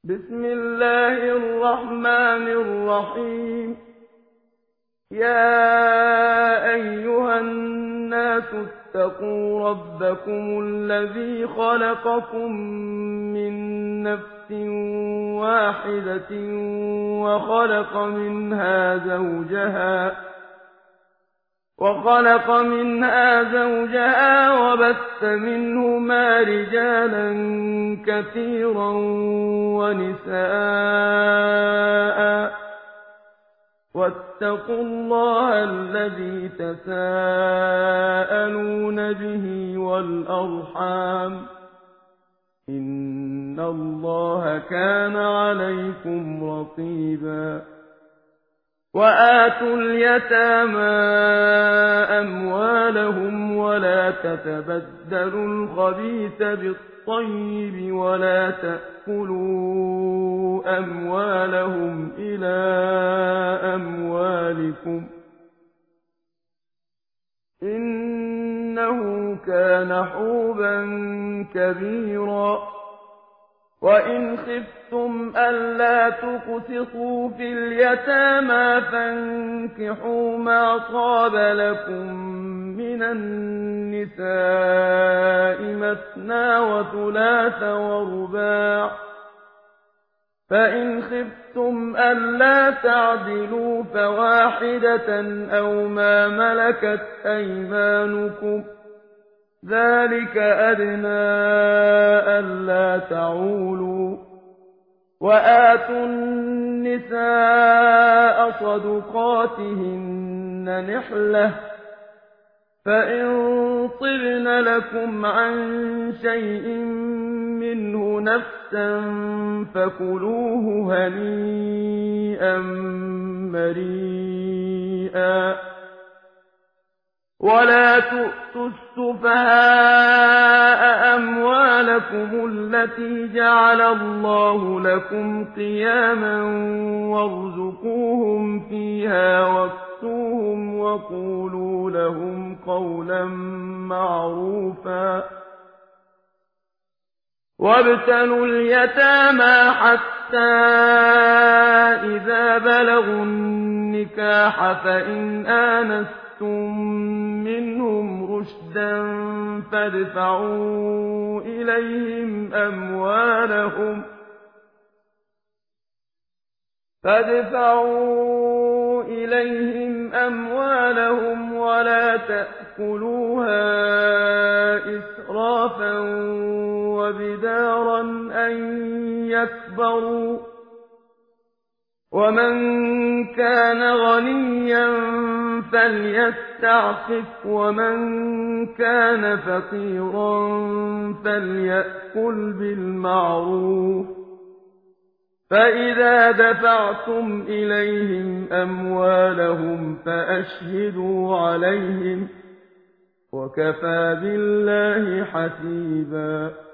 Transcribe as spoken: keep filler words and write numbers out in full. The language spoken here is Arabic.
بسم الله الرحمن الرحيم. يا أيها الناس اتقوا ربكم الذي خلقكم من نفس واحدة وخلق منها زوجها وخلق منها زوجها وبث منهما رجالا كثيرا ونساء واتقوا الله الذي تساءلون به والأرحام إن الله كان عليكم رقيبا. وآتوا اليتامى أموالهم ولا تتبدلوا الخبيث بالطيب ولا تأكلوا أموالهم إلى أموالكم إنه كان حوبا كبيرا. وإن خفتم ألا تقسطوا في اليتامى فانكحوا ما طاب لكم من النساء مثنى وثلاث ورباع، فإن خفتم ألا تعدلوا فواحدة أو ما ملكت أيمانكم ذلك أدنى ألا تعولوا. وآتوا النساء صدقاتهن نحلة، فإن طبن لكم عن شيء منه نفسا فكلوه هنيئا مريئا. ولا تؤتوا السفهاء أموالكم التي جعل الله لكم قياما وارزقوهم فيها واكسوهم وقولوا لهم قولا معروفا. وابتلوا اليتامى حتى إذا بلغوا النكاح فإن آنستم منهم رشدا فادفعوا إليهم أموالهم فادفعوا إليهم أموالهم ولا تأكلوها إسرافا وبدارا أن يكبروا. ومن كان غنيا فليستعفف ومن كان فقيرا فليأكل بالمعروف. فإذا دفعتم إليهم أموالهم فأشهدوا عليهم وكفى بالله حسيبا.